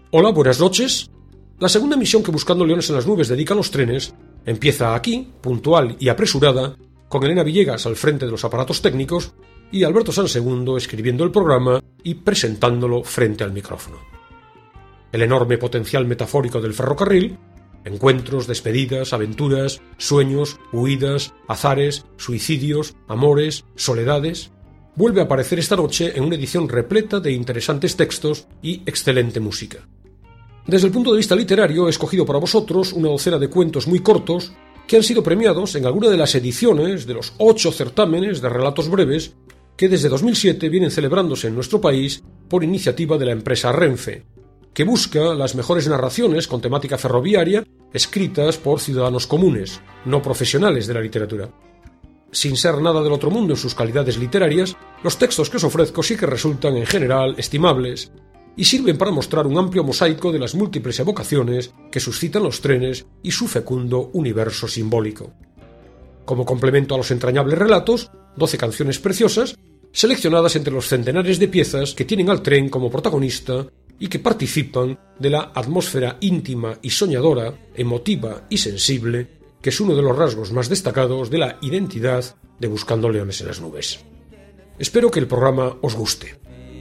Hola, buenas noches. La segunda emisión que Buscando Leones en las Nubes dedica a los trenes empieza aquí, puntual y apresurada, con Elena Villegas al frente de los aparatos técnicos y Alberto Sansegundo escribiendo el programa y presentándolo frente al micrófono. El enorme potencial metafórico del ferrocarril, encuentros, despedidas, aventuras, sueños, huidas, azares, suicidios, amores, soledades, vuelve a aparecer esta noche en una edición repleta de interesantes textos y excelente música. Desde el punto de vista literario he escogido para vosotros una docena de cuentos muy cortos que han sido premiados en alguna de las ediciones de los 8 certámenes de relatos breves que desde 2007 vienen celebrándose en nuestro país por iniciativa de la empresa Renfe, que busca las mejores narraciones con temática ferroviaria escritas por ciudadanos comunes, no profesionales de la literatura. Sin ser nada del otro mundo en sus calidades literarias, los textos que os ofrezco sí que resultan en general estimables y sirven para mostrar un amplio mosaico de las múltiples evocaciones que suscitan los trenes y su fecundo universo simbólico. Como complemento a los entrañables relatos, 12 canciones preciosas, seleccionadas entre los centenares de piezas que tienen al tren como protagonista y que participan de la atmósfera íntima y soñadora, emotiva y sensible, que es uno de los rasgos más destacados de la identidad de Buscando Leones en las Nubes. Espero que el programa os guste.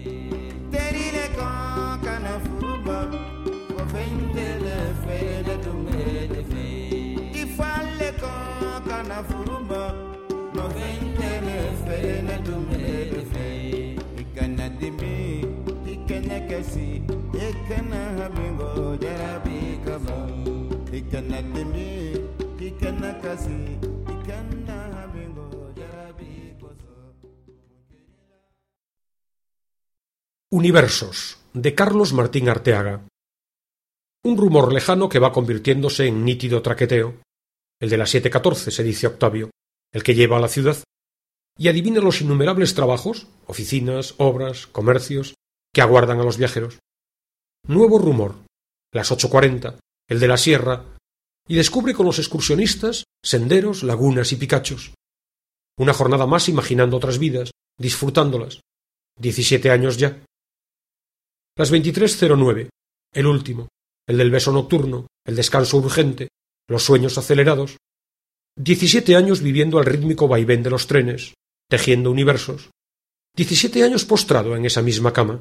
Universos, de Carlos Martín Arteaga. Un rumor lejano que va convirtiéndose en nítido traqueteo. El de las 7:14, se dice Octavio, el que lleva a la ciudad, y adivina los innumerables trabajos, oficinas, obras, comercios, que aguardan a los viajeros. Nuevo rumor, las 8:40, el de la sierra, y descubre con los excursionistas senderos, lagunas y picachos. Una jornada más imaginando otras vidas, disfrutándolas. 17 años ya. Las 23:09, el último, el del beso nocturno, el descanso urgente, los sueños acelerados. 17 años viviendo al rítmico vaivén de los trenes, tejiendo universos. 17 años postrado en esa misma cama.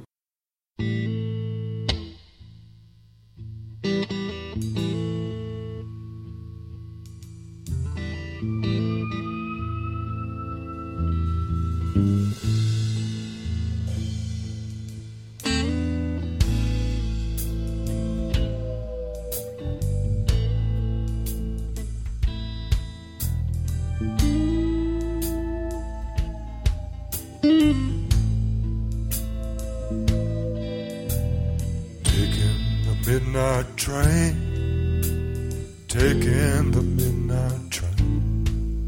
Midnight train, taking the midnight train.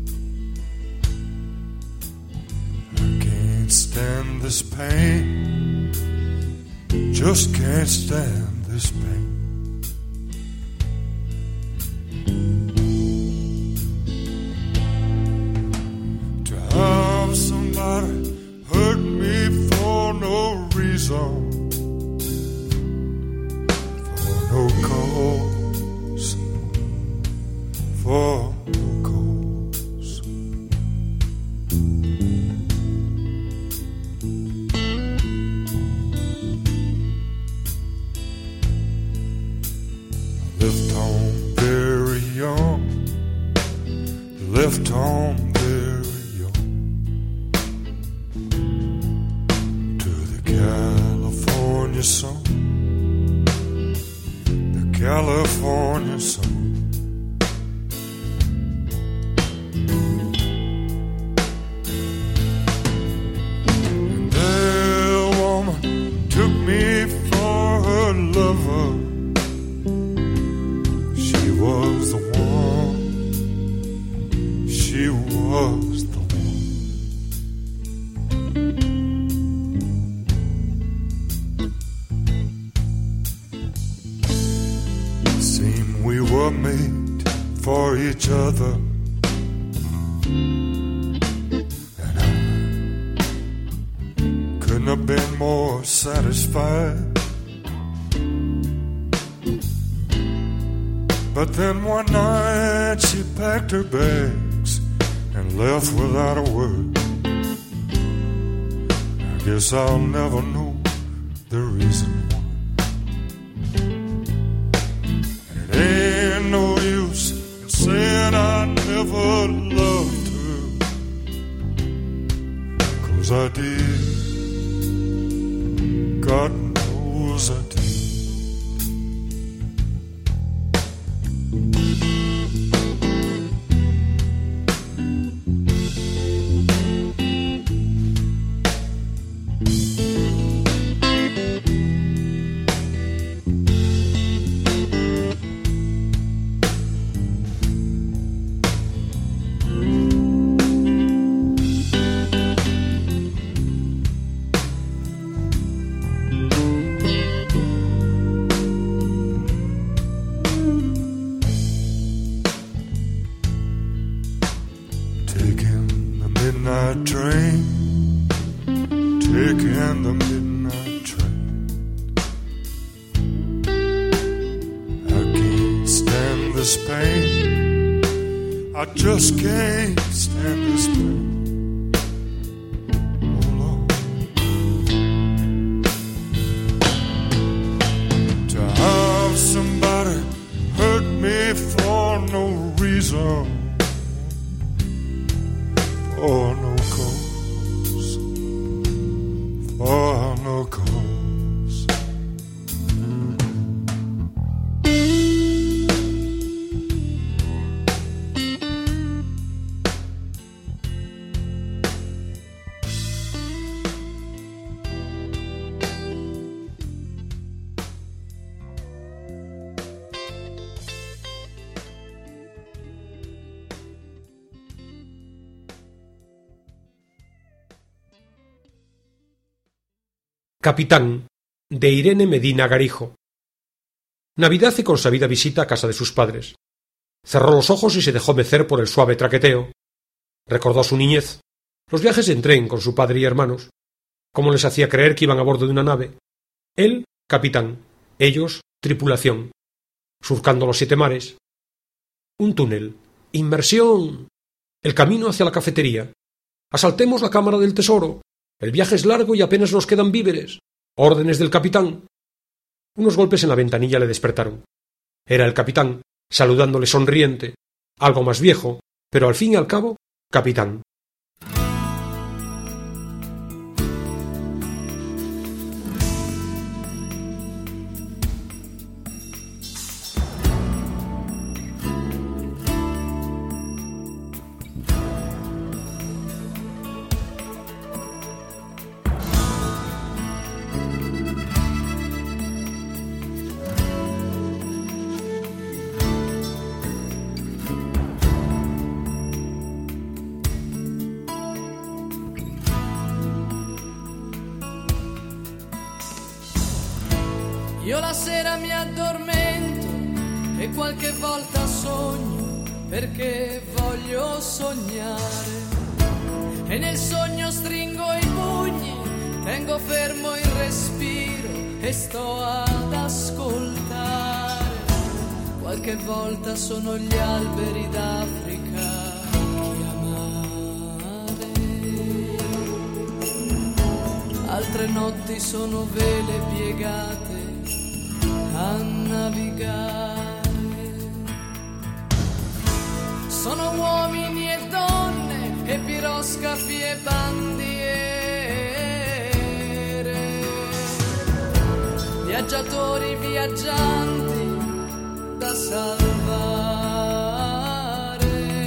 I can't stand this pain, just can't stand this pain. To have somebody hurt me for no reason, no cause, for no cause. I left home very young, left home very young, to the California sun. California sun. And that woman took me for her lover. She was the one. She was the one. Seemed we were made for each other, and I couldn't have been more satisfied. But then one night she packed her bags and left without a word. I guess I'll never know the reason why. And it ain't no use in saying I never loved her, 'cause I did. God knows I did. Just can't stand this pain. Oh Lord, to have somebody hurt me for no reason, for no cause, for no cause. Capitán, de Irene Medina Garijo. Navidad y consabida visita a casa de sus padres. Cerró los ojos y se dejó mecer por el suave traqueteo. Recordó su niñez, los viajes en tren con su padre y hermanos, cómo les hacía creer que iban a bordo de una nave. Él, capitán, ellos, tripulación, surcando los 7 mares. Un túnel. ¡Inmersión! El camino hacia la cafetería. Asaltemos la cámara del tesoro. El viaje es largo y apenas nos quedan víveres. Órdenes del capitán. Unos golpes en la ventanilla le despertaron. Era el capitán, saludándole sonriente, algo más viejo, pero al fin y al cabo, capitán. Io la sera mi addormento e qualche volta sogno perché voglio sognare. E nel sogno stringo i pugni, tengo fermo il respiro e sto ad ascoltare. Qualche volta sono gli alberi d'Africa chiamare. Altre notti sono vele piegate a navigare. Sono uomini e donne e piroscafi e bandiere, viaggiatori viaggianti da salvare,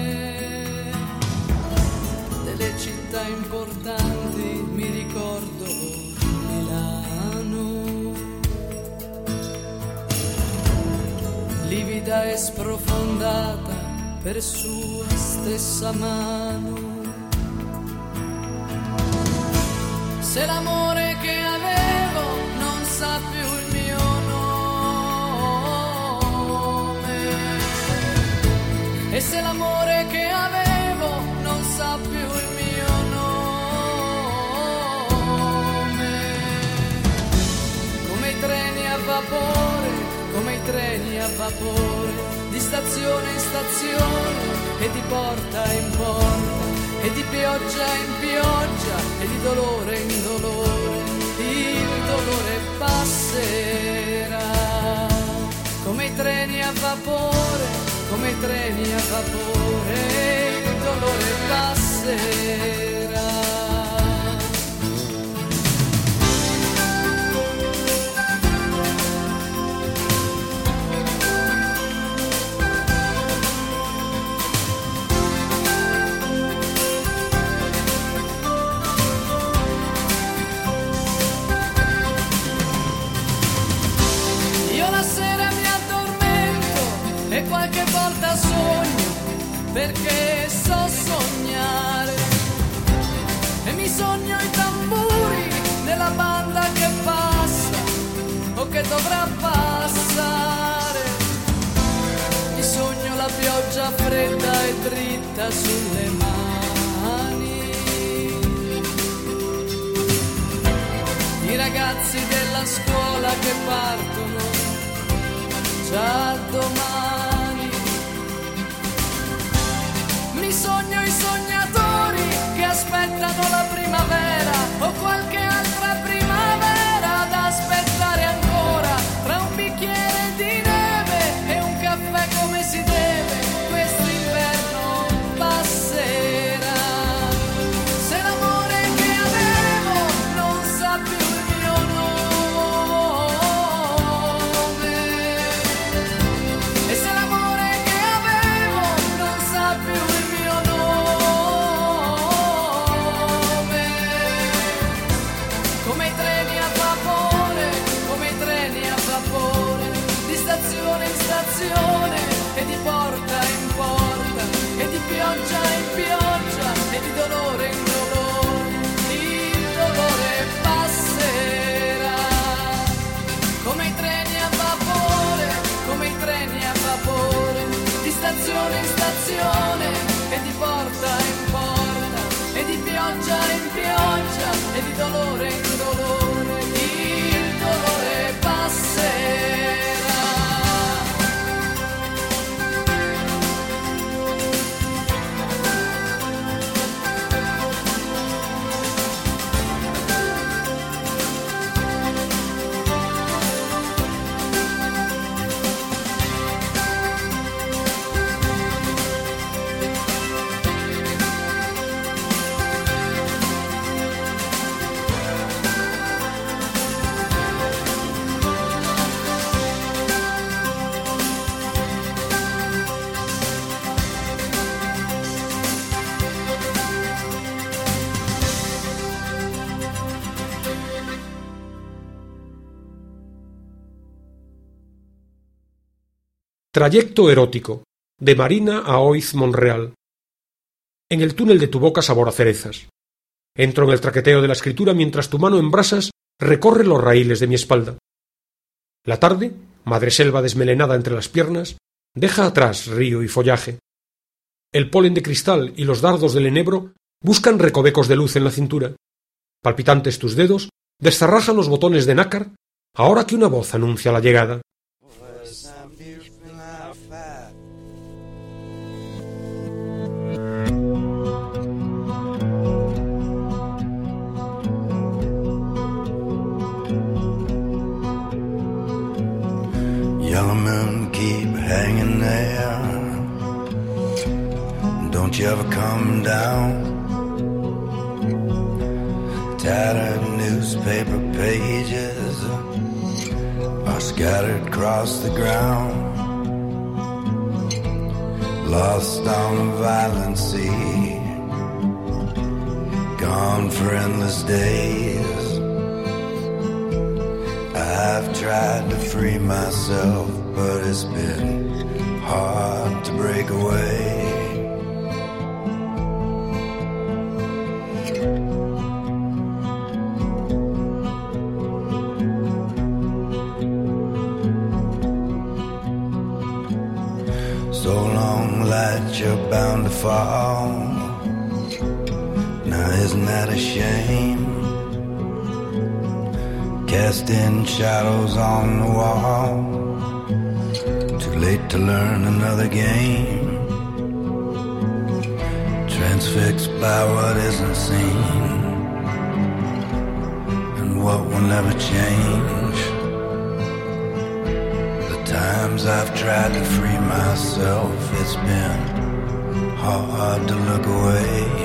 delle città importanti mi ricordo Milano, livida e sprofondata per sua stessa mano. Se l'amore che avevo non sa più il mio nome, e se l'amore che avevo non sa più il mio nome, come i treni a vapore, come i treni a vapore, di stazione in stazione e di porta in porta e di pioggia in pioggia e di dolore in dolore, il dolore passerà come i treni a vapore, come i treni a vapore, il dolore passerà. E qualche volta sogno perché so sognare e mi sogno i tamburi della banda che passa o che dovrà passare, mi sogno la pioggia fredda e dritta sulle mani, i ragazzi della scuola che partono già domani. Mi sogno i sognatori che aspettano la primavera o qualche altra primavera da aspettare ancora, tra un bicchiere di neve e un caffè come si deve, questo inverno passerà. Se l'amore che avevo non sa più il mio nome, e se l'amore che avevo non sa più il mio nome, come i treni a vapore, come i treni a vapore, di stazione in stazione e di porta in porta e di pioggia in pioggia e di dolore in dolore, il dolore passerà come i treni a vapore, come i treni a vapore, di stazione in stazione e di porta in porta e di pioggia in pioggia e di dolore in dolore, il dolore passerà. Trayecto erótico, de Marina a Oiz Monreal. En el túnel de tu boca sabor a cerezas. Entro en el traqueteo de la escritura mientras tu mano en brasas recorre los raíles de mi espalda. La tarde, madreselva desmelenada entre las piernas, deja atrás río y follaje. El polen de cristal y los dardos del enebro buscan recovecos de luz en la cintura. Palpitantes tus dedos descerrajan los botones de nácar ahora que una voz anuncia la llegada. Yellow moon, keep hanging there. Don't you ever come down. Tattered newspaper pages are scattered across the ground. Lost on a violent sea, gone for endless days. I've tried to free myself, but it's been hard to break away. So long, light, you're bound to fall. Now isn't that a shame? Casting shadows on the wall. Too late to learn another game, transfixed by what isn't seen and what will never change. The times I've tried to free myself, it's been hard to look away.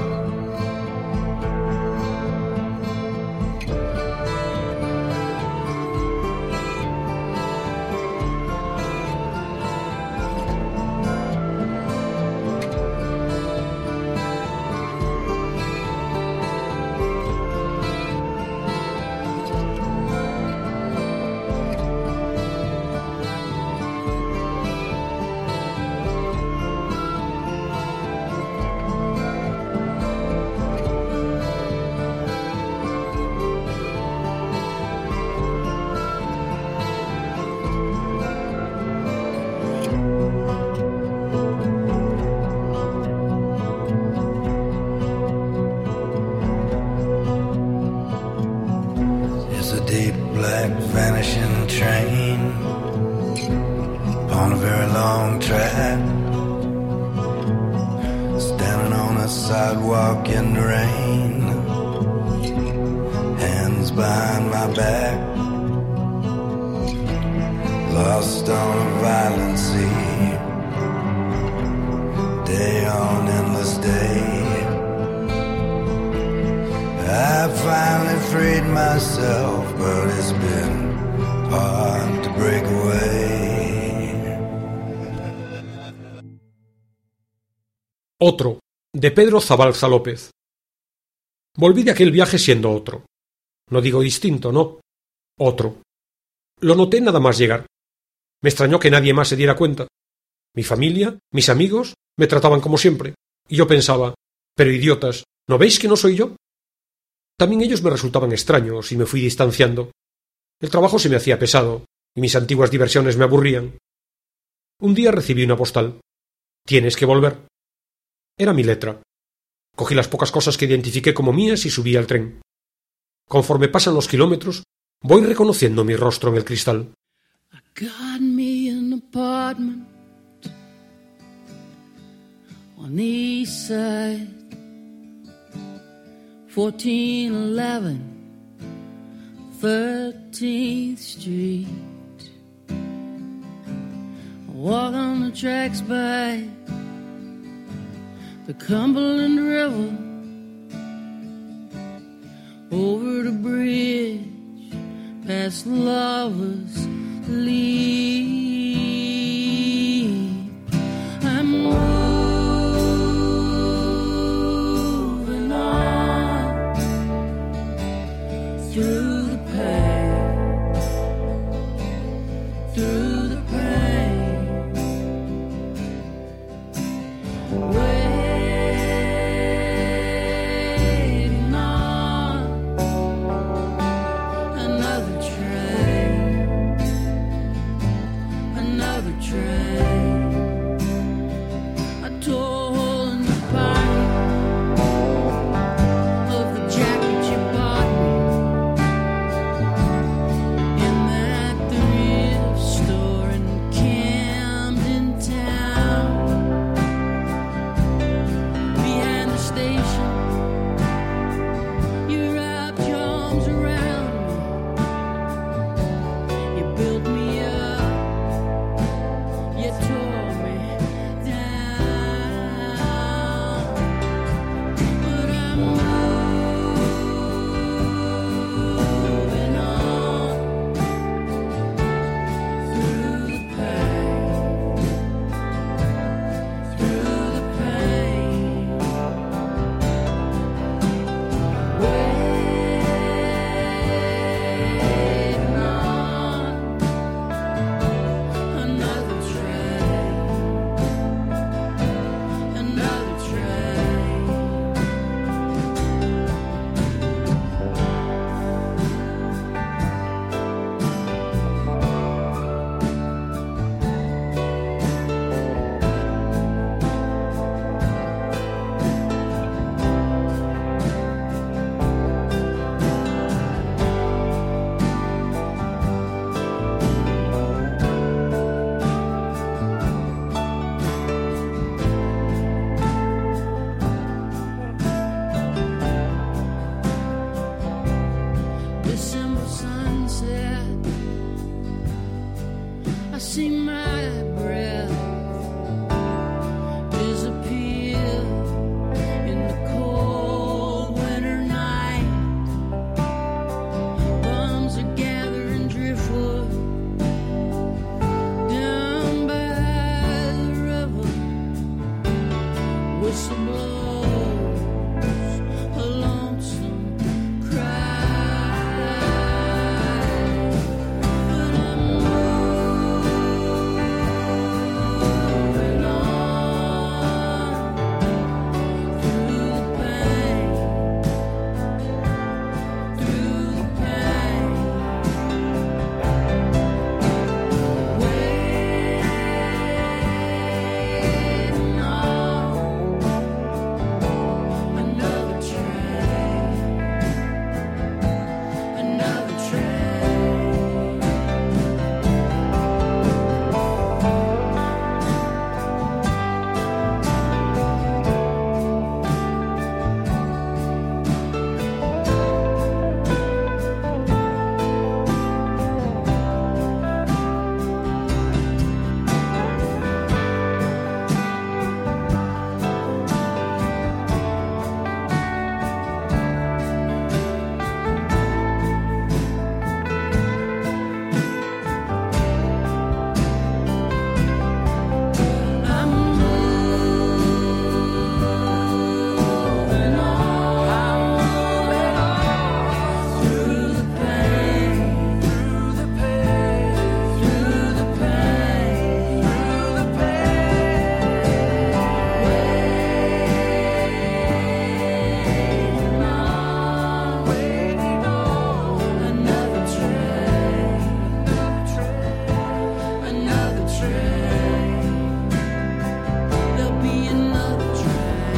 Vanishing train upon a very long track, standing on a sidewalk in the rain, hands behind my back, lost on a violent sea, day on endless day. I finally freed myself, but it's been hard to break away. Otro, de Pedro Zabalza López. Volví de aquel viaje siendo otro. No digo distinto, no. Otro. Lo noté nada más llegar. Me extrañó que nadie más se diera cuenta. Mi familia, mis amigos, me trataban como siempre. Y yo pensaba, pero idiotas, ¿no veis que no soy yo? También ellos me resultaban extraños y me fui distanciando. El trabajo se me hacía pesado y mis antiguas diversiones me aburrían. Un día recibí una postal. Tienes que volver. Era mi letra. Cogí las pocas cosas que identifiqué como mías y subí al tren. Conforme pasan los kilómetros, voy reconociendo mi rostro en el cristal. I got me an apartment on the east side, 1411 13th Street. I walk on the tracks by the Cumberland River, over the bridge past Lover's Leap. I'm moving on through the pain, through the pain, waiting on another train, another train. I tore a hole in the pocket of the jacket you bought me in that thrift store in Camden Town. Behind the station, you wrapped your arms around me. You built me up, you I see my breath disappear in the cold winter night. Bums are gathering driftwood down by the river. Whistle blows a lonesome cry. But I'm moving on through the pain, through the pain. Waiting on another train, another train. I'm moving on through the pain, through the pain, through the pain, through the pain. Waiting on another train, another train. There'll be another train.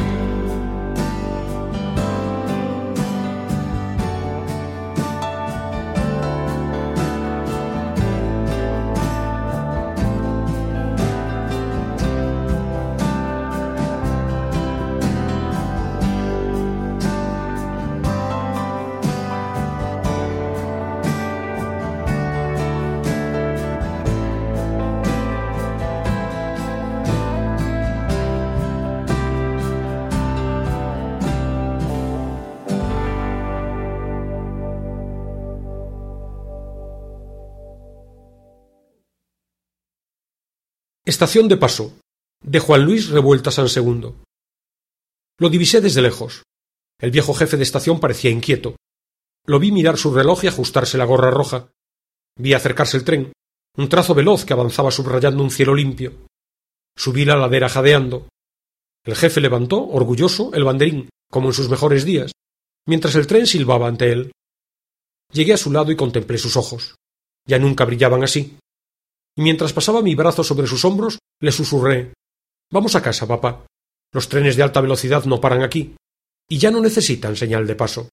Estación de paso, de Juan Luis Revuelta San Segundo. Lo divisé desde lejos. El viejo jefe de estación parecía inquieto. Lo vi mirar su reloj y ajustarse la gorra roja. Vi acercarse el tren, un trazo veloz que avanzaba subrayando un cielo limpio. Subí la ladera jadeando. El jefe levantó, orgulloso, el banderín, como en sus mejores días, mientras el tren silbaba ante él. Llegué a su lado y contemplé sus ojos. Ya nunca brillaban así. Y mientras pasaba mi brazo sobre sus hombros, le susurré: «Vamos a casa, papá. Los trenes de alta velocidad no paran aquí, y ya no necesitan señal de paso».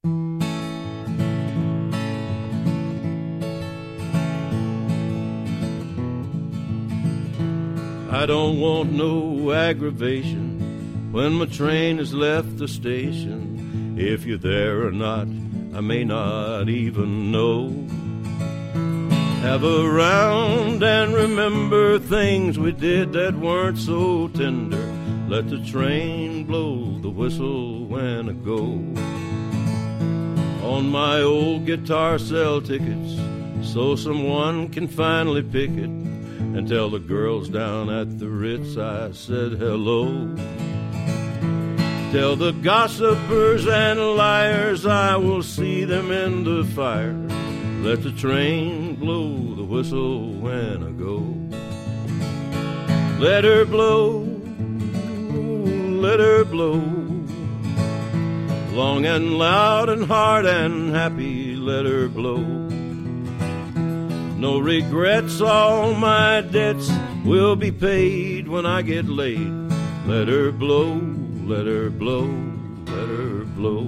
I don't want no aggravation when my train has left the station. If you're there or not, I may not even know. Have a round and remember things we did that weren't so tender. Let the train blow the whistle when I go. On my old guitar sell tickets so someone can finally pick it and tell the girls down at the Ritz I said hello. Tell the gossipers and liars I will see them in the fire. Let the train blow the whistle when I go. Let her blow, let her blow. Long and loud and hard and happy, let her blow. No regrets, all my debts will be paid when I get laid. Let her blow, let her blow, let her blow.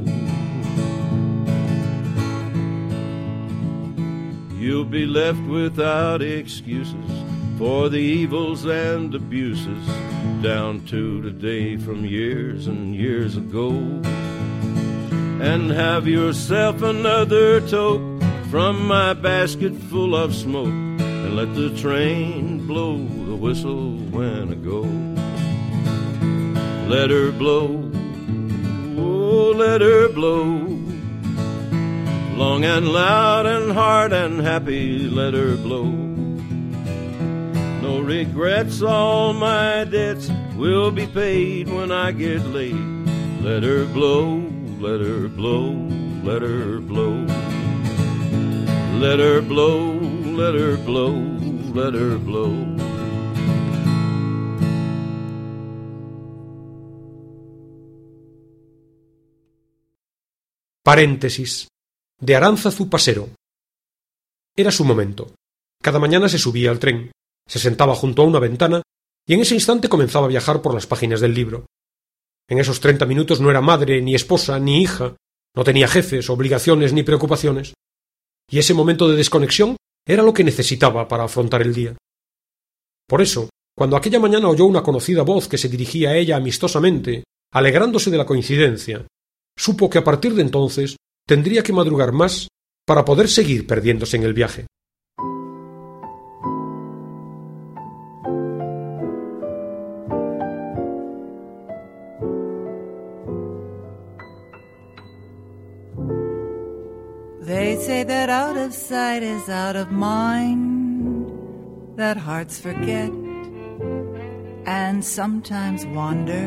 You'll be left without excuses for the evils and abuses down to today from years and years ago. And have yourself another toke from my basket full of smoke, and and let the train blow the whistle when I go. Let her blow, oh, let her blow, long and loud and hard and happy, let her blow. No regrets, all my debts will be paid when I get late. Let her blow, let her blow, let her blow. Let her blow, let her blow, let her blow. Paréntesis. De Aránzazu Pasero. Era su momento. Cada mañana se subía al tren, se sentaba junto a una ventana y en ese instante comenzaba a viajar por las páginas del libro. En esos 30 minutos no era madre, ni esposa, ni hija, no tenía jefes, obligaciones ni preocupaciones. Y ese momento de desconexión era lo que necesitaba para afrontar el día. Por eso, cuando aquella mañana oyó una conocida voz que se dirigía a ella amistosamente, alegrándose de la coincidencia, supo que a partir de entonces tendría que madrugar más para poder seguir perdiéndose en el viaje. They say that out of sight is out of mind, that hearts forget and sometimes wander.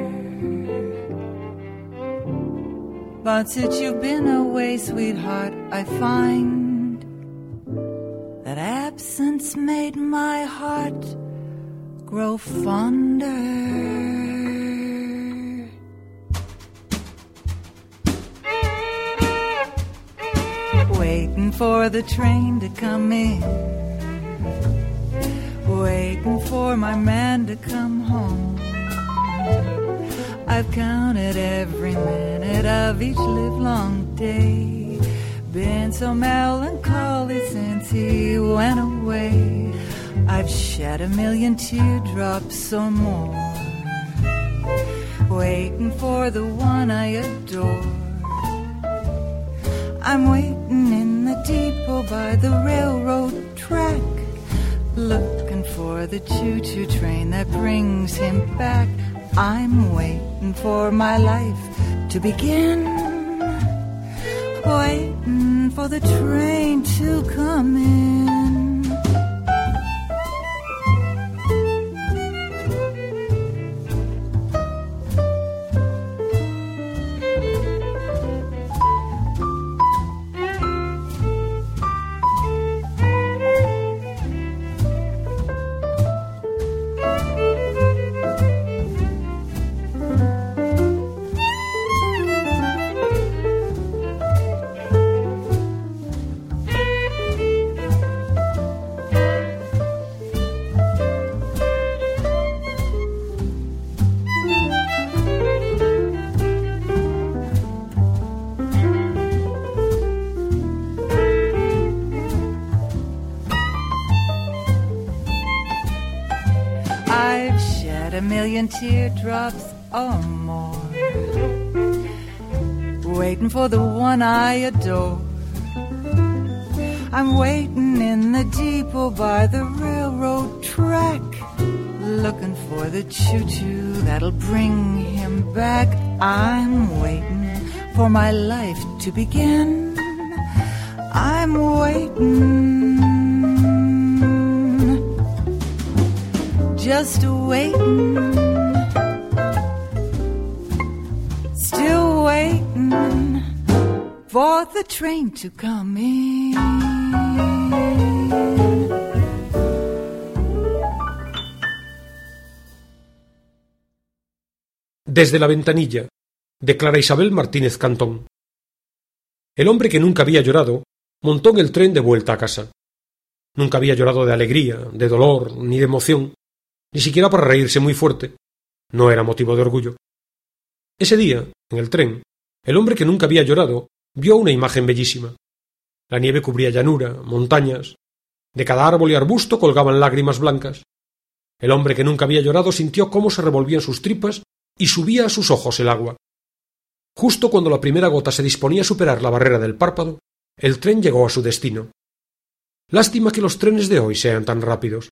But since you've been away, sweetheart, I find that absence made my heart grow fonder. Waiting for the train to come in, waiting for my man to come home. I've counted every minute of each livelong day, been so melancholy since he went away. I've shed 1,000,000 teardrops or more, waiting for the one I adore. I'm waiting in the depot by the railroad track, looking for the choo-choo train that brings him back. I'm waiting for my life to begin, waiting for the train to come in. I've shed 1,000,000 teardrops or more, waiting for the one I adore. I'm waiting in the depot by the railroad track, looking for the choo-choo that'll bring him back. I'm waiting for my life to begin. I'm waiting, just waiting, still waiting for the train to come in. Desde la ventanilla, de Clara Isabel Martínez Cantón. El hombre que nunca había llorado montó en el tren de vuelta a casa. Nunca había llorado de alegría, de dolor, ni de emoción, ni siquiera para reírse muy fuerte. No era motivo de orgullo. Ese día, en el tren, el hombre que nunca había llorado vio una imagen bellísima. La nieve cubría llanura, montañas. De cada árbol y arbusto colgaban lágrimas blancas. El hombre que nunca había llorado sintió cómo se revolvían sus tripas y subía a sus ojos el agua. Justo cuando la primera gota se disponía a superar la barrera del párpado, el tren llegó a su destino. Lástima que los trenes de hoy sean tan rápidos.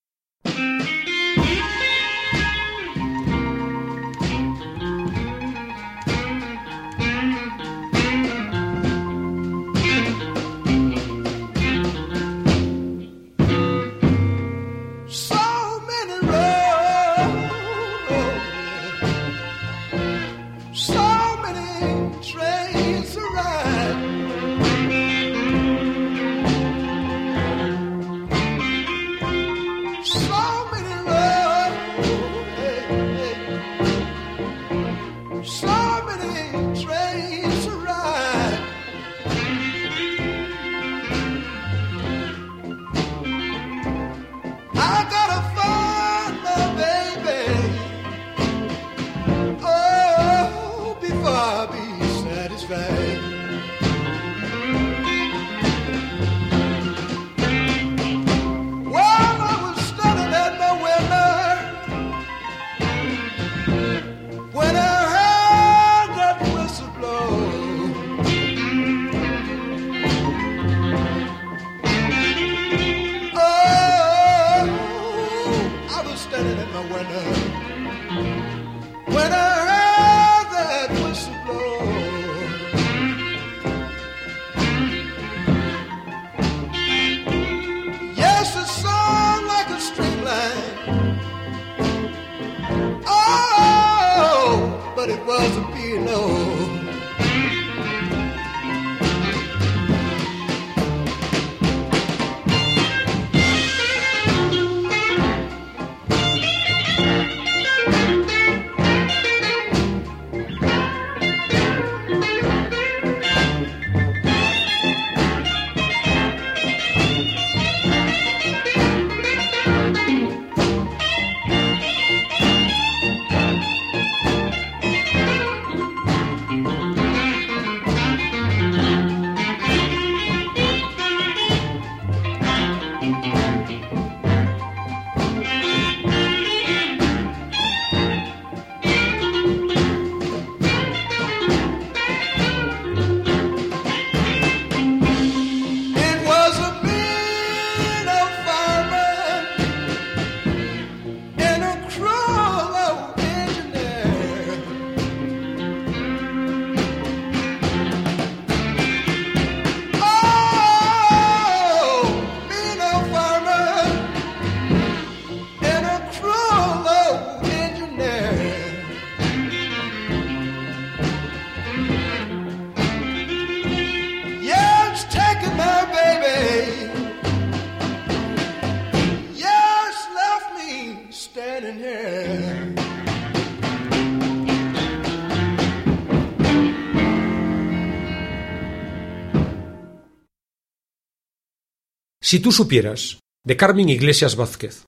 Si tú supieras, de Carmen Iglesias Vázquez.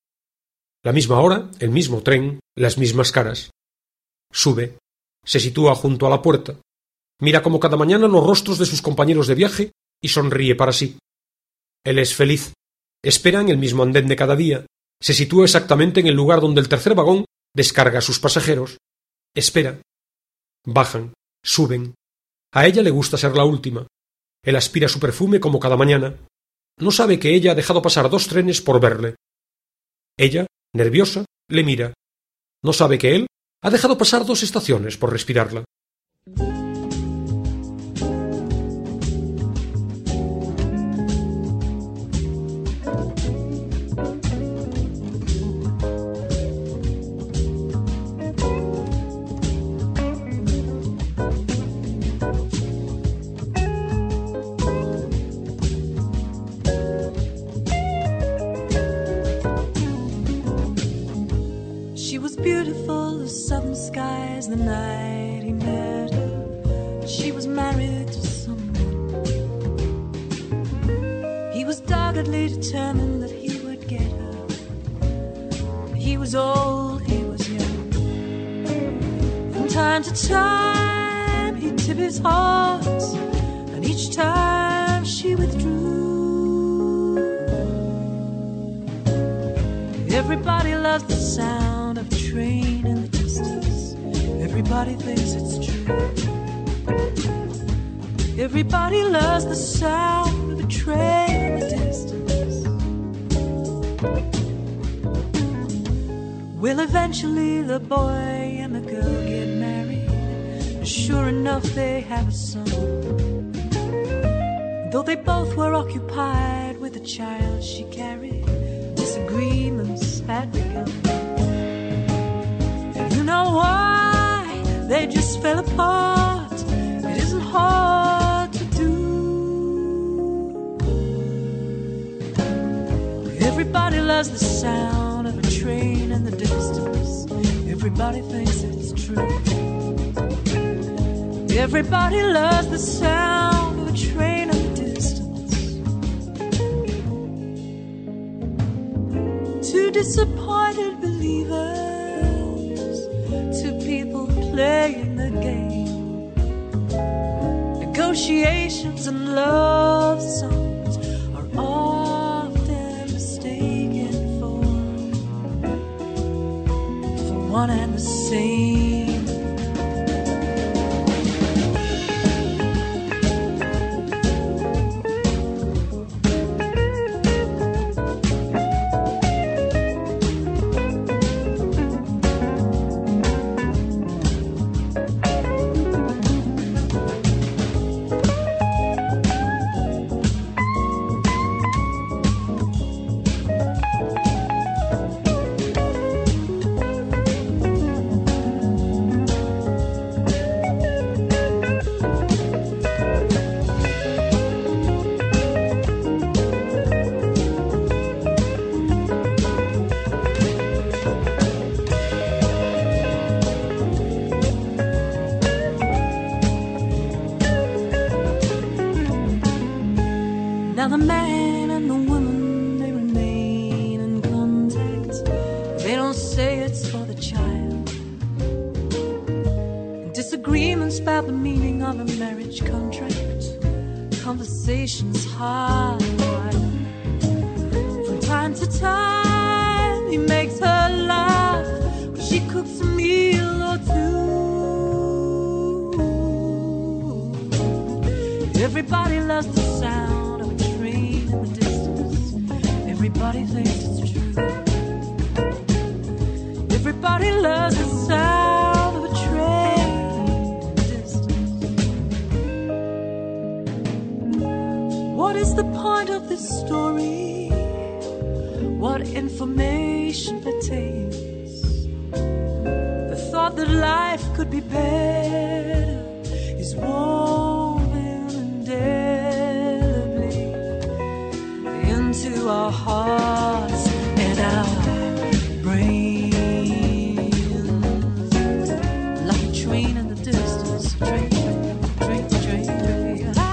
La misma hora, el mismo tren, las mismas caras. Sube, se sitúa junto a la puerta, mira como cada mañana los rostros de sus compañeros de viaje y sonríe para sí. Él es feliz, espera en el mismo andén de cada día, se sitúa exactamente en el lugar donde el tercer vagón descarga a sus pasajeros. Espera. Bajan, suben. A ella le gusta ser la última. Él aspira su perfume como cada mañana. No sabe que ella ha dejado pasar 2 trenes por verle. Ella, nerviosa, le mira. No sabe que él ha dejado pasar 2 estaciones por respirarla. Beautiful as southern skies the night he met her. She was married to someone. He was doggedly determined that he would get her. He was old, he was young. From time to time he'd tip his heart, and each time she withdrew. Everybody loves the sound of the train in the distance. Everybody thinks it's true. Everybody loves the sound of a train in the distance. Well, eventually the boy and the girl get married. Sure enough, they have a son. Though they both were occupied with the child she carried, disagreements had begun. And you know why they just fell apart? It isn't hard to do. Everybody loves the sound of a train in the distance. Everybody thinks it's true. Everybody loves the sound of a train in the distance. Two disappointed believers, two people playing the game. Negotiations and love songs are often mistaken for one and the same. Now the man and the woman, they remain in contact. They don't say it's for the child. Disagreements about the meaning of a marriage contract. Conversations hard. From time to time, he makes her laugh when she cooks a meal or two. Everybody loves the sound of a train in the distance. Everybody thinks it's true. Everybody loves the sound of a train in the distance. What is the point of this story? What information pertains? The thought that life could be better is woven indelibly into our hearts and our brains. Like a train in the distance, train, train, train, train. Ah!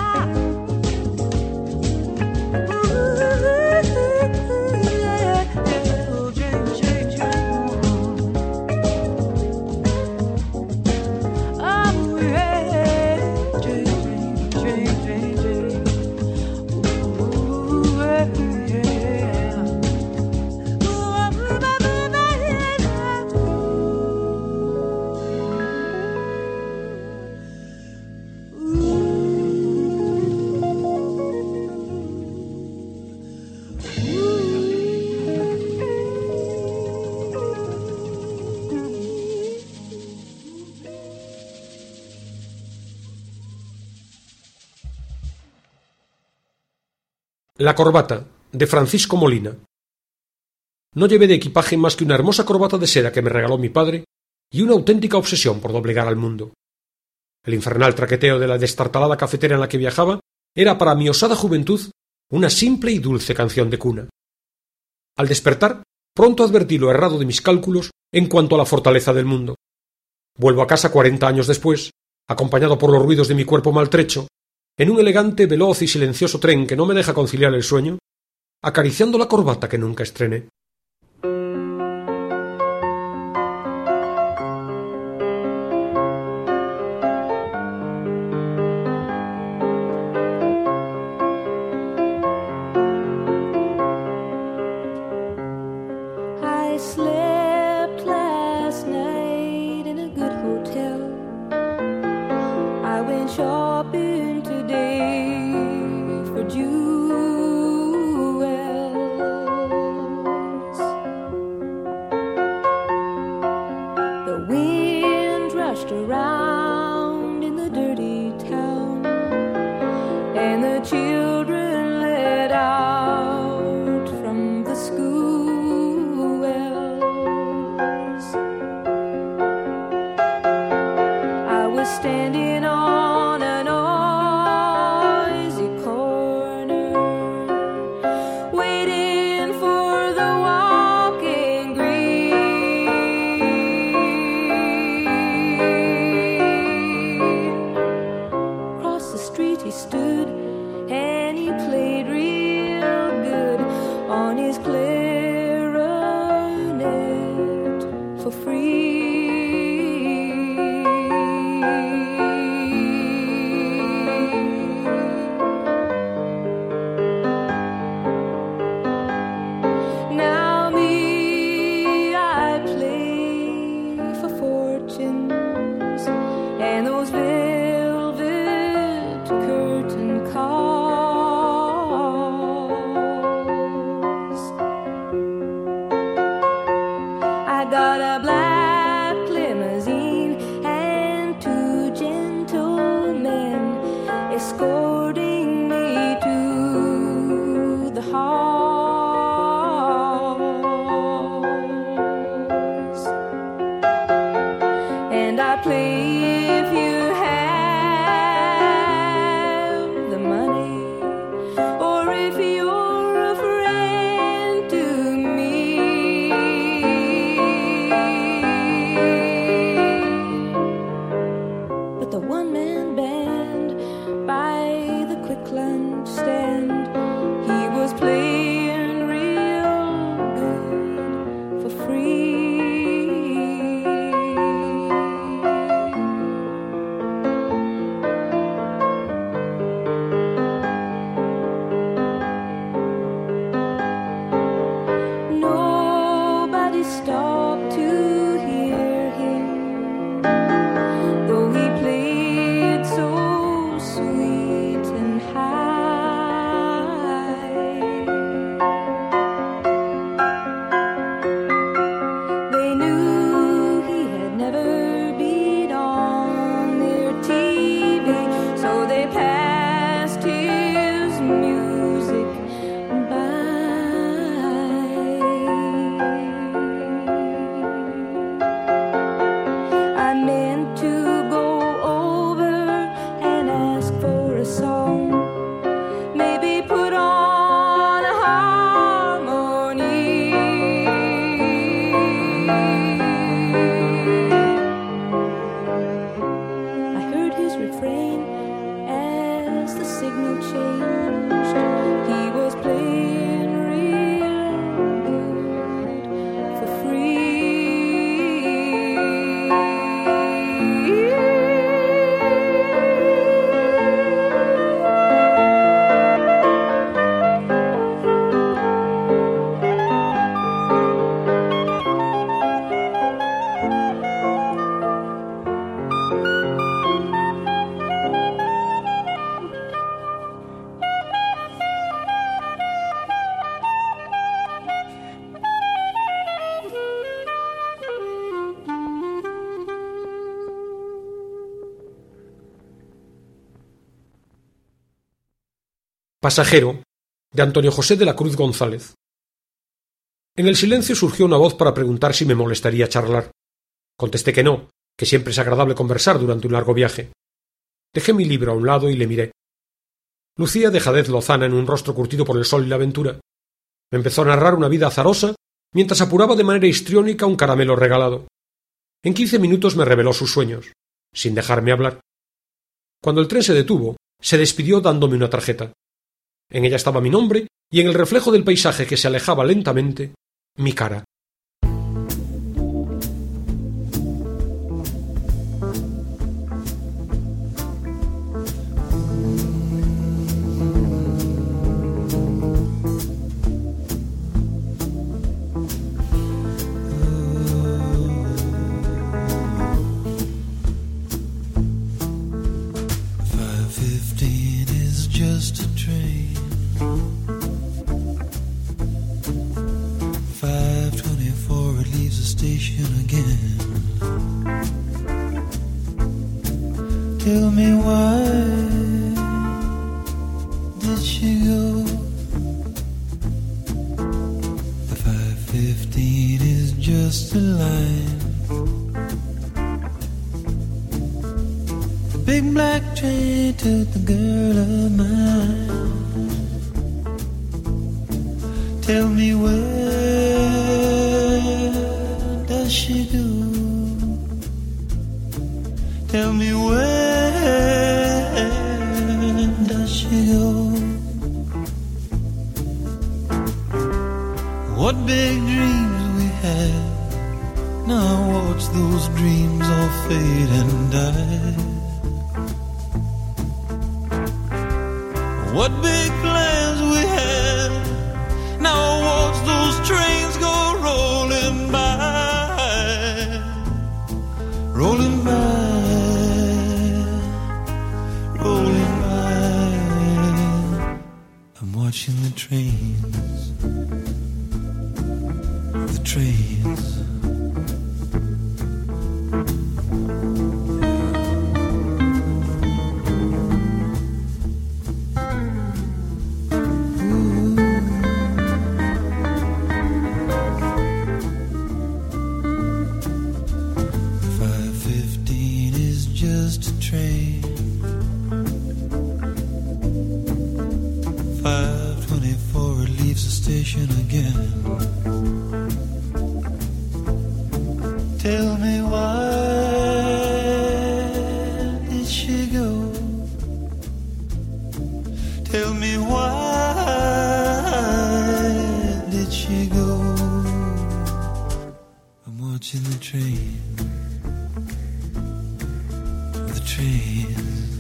La corbata, de Francisco Molina. No llevé de equipaje más que una hermosa corbata de seda que me regaló mi padre y una auténtica obsesión por doblegar al mundo. El infernal traqueteo de la destartalada cafetera en la que viajaba era para mi osada juventud una simple y dulce canción de cuna. Al despertar, pronto advertí lo errado de mis cálculos en cuanto a la fortaleza del mundo. Vuelvo a casa 40 años después, acompañado por los ruidos de mi cuerpo maltrecho, en un elegante, veloz y silencioso tren que no me deja conciliar el sueño, acariciando la corbata que nunca estrené. I slept last night in a good hotel. I went shopping today for jewels. got a black limousine and two gentlemen escorting me to the halls. And I play if you have the money, or if you're a friend to me. But the one-man band by the quick lunch stand, he was playing real good for free. Nobody stopped to hear him, though he played so sweet and high. They knew he had never been on their TV, so they passed his music by. I meant to go over and ask for a song, maybe put on a harmony. I heard his refrain as the signal changed. He was playing real good for free. Pasajero, de Antonio José de la Cruz González. En el silencio surgió una voz para preguntar si me molestaría charlar. Contesté que no, que siempre es agradable conversar durante un largo viaje. Dejé mi libro a un lado y le miré. Lucía dejadez lozana en un rostro curtido por el sol y la aventura. Me empezó a narrar una vida azarosa mientras apuraba de manera histriónica un caramelo regalado. En 15 minutos me reveló sus sueños, sin dejarme hablar. Cuando el tren se detuvo, se despidió dándome una tarjeta. En ella estaba mi nombre y en el reflejo del paisaje que se alejaba lentamente, mi cara. Just a train. 5:24, it leaves the station again. Tell me why did she go? The 5:15 is just a line. The big black train took the girl of mine. Tell me where does she go? Tell me where does she go? What big dreams we had. Now watch those dreams all fade and die. What big plans we had. Now watch those trains go rolling by. Rolling by. Rolling by. I'm watching the trains. The trains. Tell me why did she go? Tell me why did she go? I'm watching the train. The train.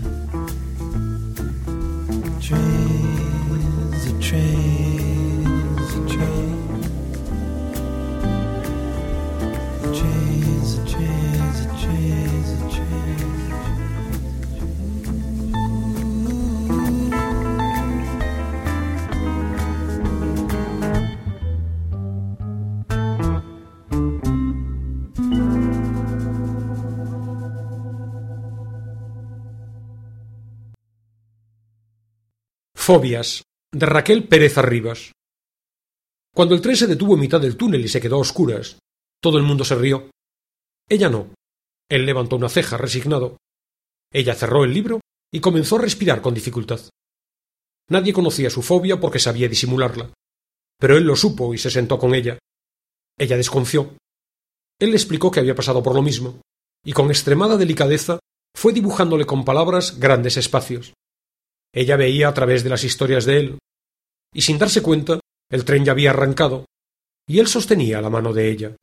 Trains, the trains, the train. The trains, the trains, the trains, the trains. Fobias, de Raquel Pérez Arribas. Cuando el tren se detuvo en mitad del túnel y se quedó a oscuras, todo el mundo se rió. Ella no. Él levantó una ceja, resignado. Ella cerró el libro y comenzó a respirar con dificultad. Nadie conocía su fobia porque sabía disimularla, pero él lo supo y se sentó con ella. Ella desconfió. Él le explicó que había pasado por lo mismo, y con extremada delicadeza fue dibujándole con palabras grandes espacios. Ella veía a través de las historias de él, y sin darse cuenta, el tren ya había arrancado, y él sostenía la mano de ella.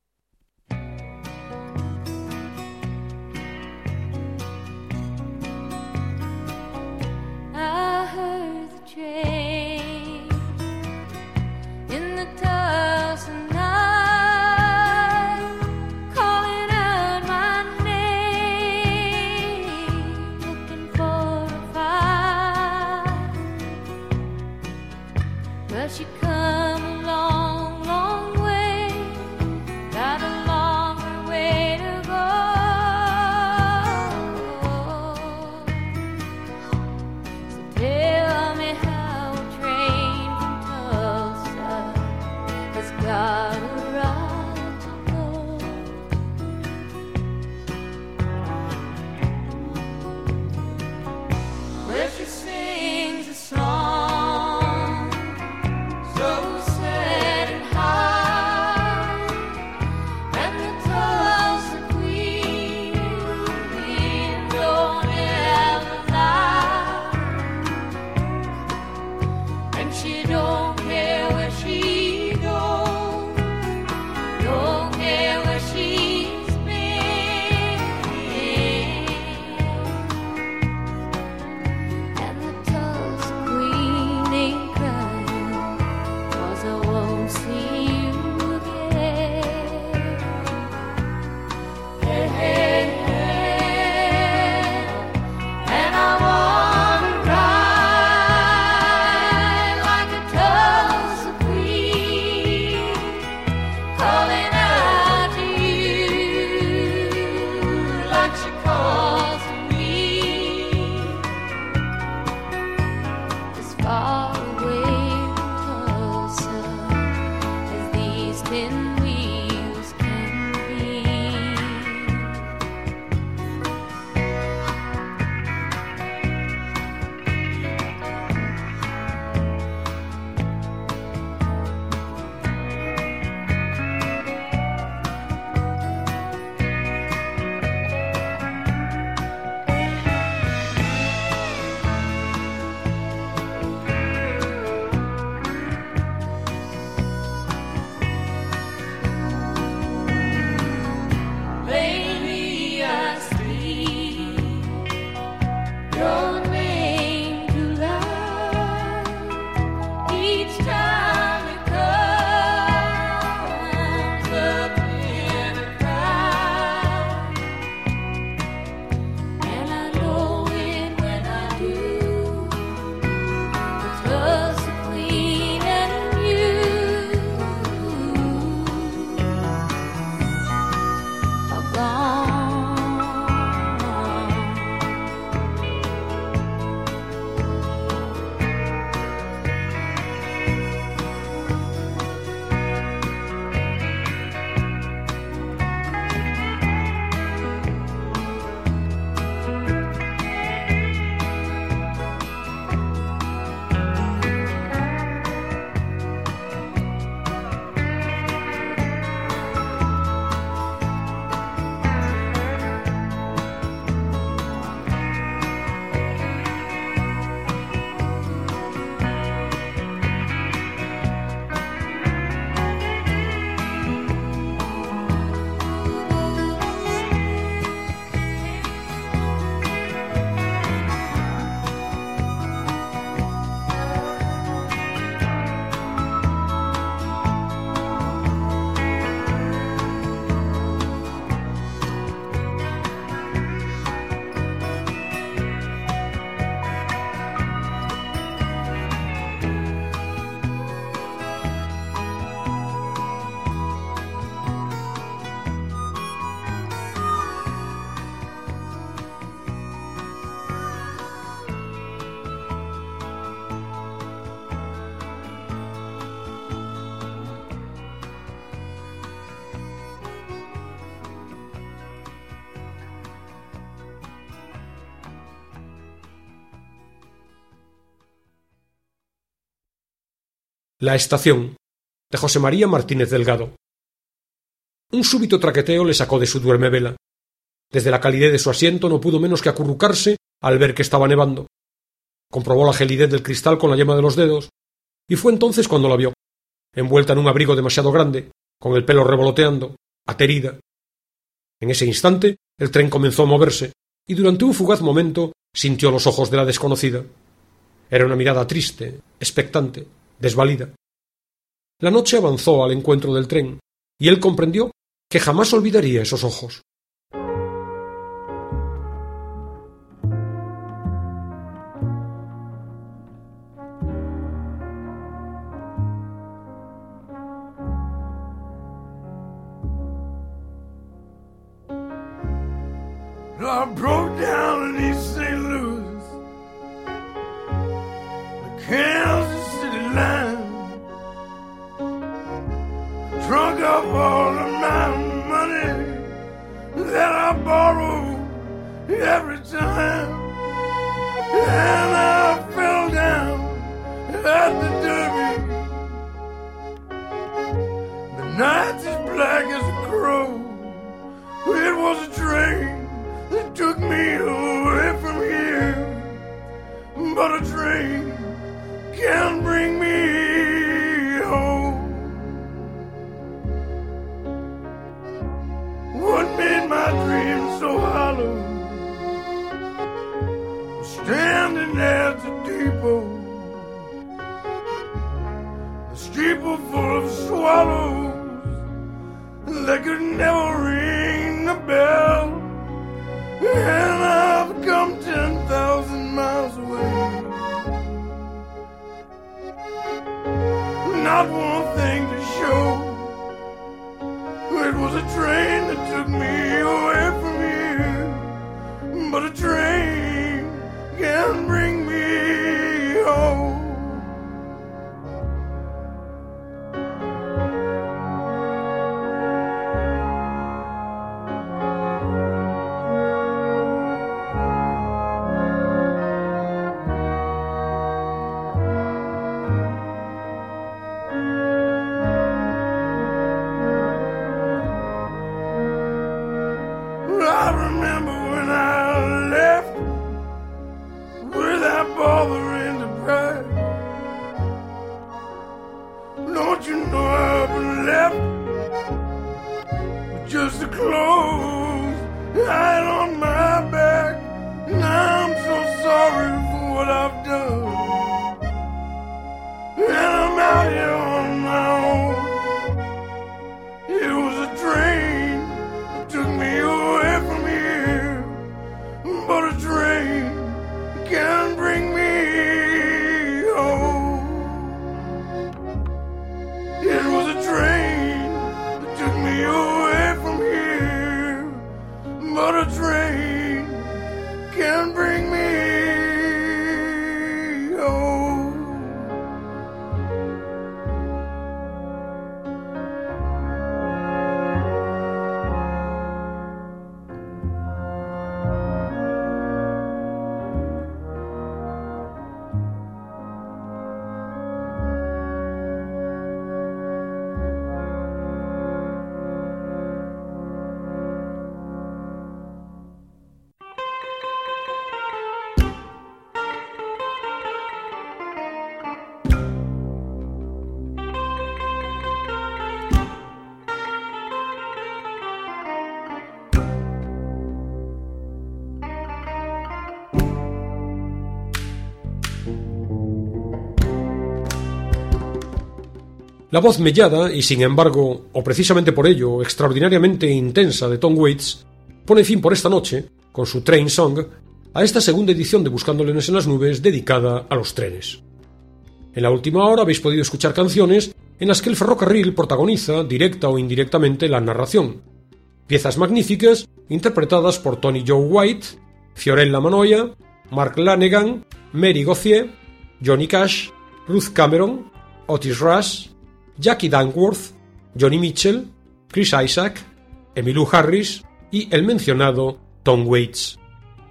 She come a long, long way, got a longer way to go. So tell me how a train from Tulsa has got a right to go. Where she sings a song La estación, de José María Martínez Delgado. Un súbito traqueteo le sacó de su duermevela. Desde la calidez de su asiento no pudo menos que acurrucarse al ver que estaba nevando. Comprobó la gelidez del cristal con la yema de los dedos, y fue entonces cuando la vio, envuelta en un abrigo demasiado grande, con el pelo revoloteando, aterida. En ese instante el tren comenzó a moverse, y durante un fugaz momento sintió los ojos de la desconocida. Era una mirada triste, expectante, desvalida. La noche avanzó al encuentro del tren, y él comprendió que jamás olvidaría esos ojos. I broke down in East St. Louis, the Kansas City line, drunk up all of my money that I borrow every time, and I fell down at the Derby. The night's as black as a crow. It was a train that took me away from here, but a train can't bring me home. What made my dreams so hollow? Standing at the depot, the steeple full of swallows that could never ring the bell. And I've come 10,000 miles away. Not one thing to show. It was a train that took me away from here, but a train can't bring me home. La voz mellada y, sin embargo, o precisamente por ello, extraordinariamente intensa de Tom Waits, pone fin por esta noche, con su Train Song, a esta segunda edición de Buscando Leones en las Nubes dedicada a los trenes. En la última hora habéis podido escuchar canciones en las que el ferrocarril protagoniza, directa o indirectamente, la narración. Piezas magníficas interpretadas por Tony Joe White, Fiorella Mannoia, Mark Lanegan, Mary Gauthier, Johnny Cash, Ruth Cameron, Otis Rush, Jackie Dankworth, Johnny Mitchell, Chris Isaak, Emmylou Harris y el mencionado Tom Waits.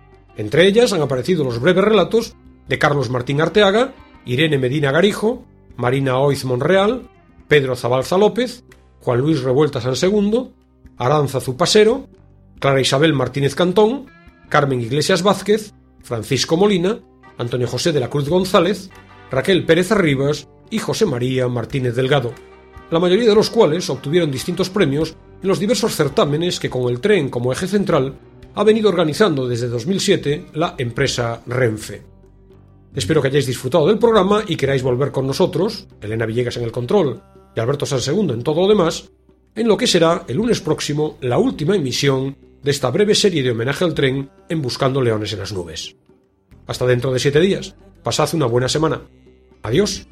Entre ellas han aparecido los breves relatos de Carlos Martín Arteaga, Irene Medina Garijo, Marina Oiz Monreal, Pedro Zabalza López, Juan Luis Revuelta San Segundo, Aránzazu Pasero, Clara Isabel Martínez Cantón, Carmen Iglesias Vázquez, Francisco Molina, Antonio José de la Cruz González, Raquel Pérez Arribas y José María Martínez Delgado, la mayoría de los cuales obtuvieron distintos premios en los diversos certámenes que, con el tren como eje central, ha venido organizando desde 2007 la empresa Renfe. Espero que hayáis disfrutado del programa y queráis volver con nosotros, Elena Villegas en el control y Alberto San Segundo en todo lo demás, en lo que será el lunes próximo la última emisión de esta breve serie de homenaje al tren en Buscando Leones en las Nubes. Hasta dentro de 7 días. Pasad una buena semana. Adiós.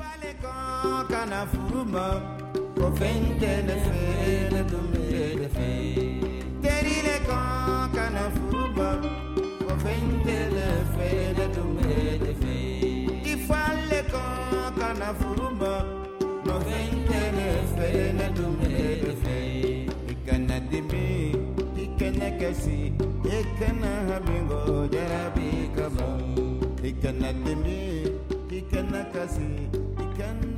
Ikana demi, ikana kasi, ikana